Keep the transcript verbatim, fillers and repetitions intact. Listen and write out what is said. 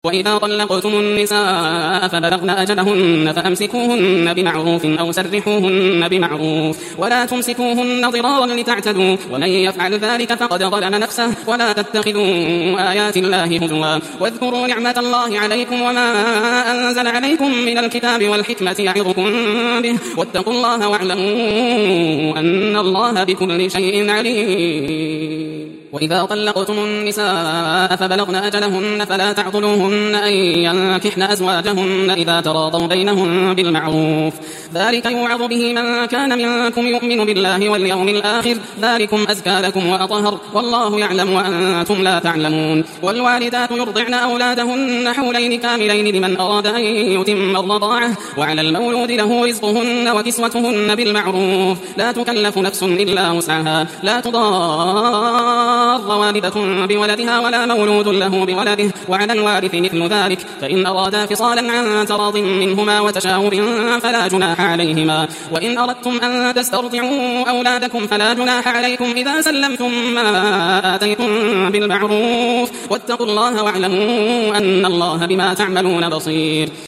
وإذا طلقتم النساء فبلغن أجلهن فأمسكوهن بمعروف أو سرحوهن بمعروف ولا تمسكوهن ضرارا لتعتدوا ومن يفعل ذلك فقد ظلم نفسه ولا تتخذوا آيات الله هزوا واذكروا نعمة الله عليكم وما أنزل عليكم من الكتاب والحكمة يعظكم به واتقوا الله واعلموا أن الله بكل شيء عليم. وإذا طلقتم النساء فبلغن أجلهن فلا تعضلوهن أن ينكحن أزواجهن إذا تراضوا بينهم بالمعروف ذلك يوعظ به من كان منكم يؤمن بالله واليوم الآخر ذلكم أزكى لكم وأطهر والله يعلم وأنتم لا تعلمون. والوالدات يرضعن أولادهن حولين كاملين لمن أراد أن يتم الرضاعة وعلى المولود له رزقهن وكسوتهن بالمعروف لا تكلف نفس إلا وسعها لا تضار والدة بولدها ولا مولود له بولده وعلى الوارث مثل ذلك فإن أرادا فصالا عن تراض منهما وتشاور فلا جناح عليهما. وإن أردتم أن تسترضعوا أولادكم فلا جناح عليكم إذا سلمتم ما آتيتم بالمعروف واتقوا الله واعلموا أن الله بما تعملون بصير.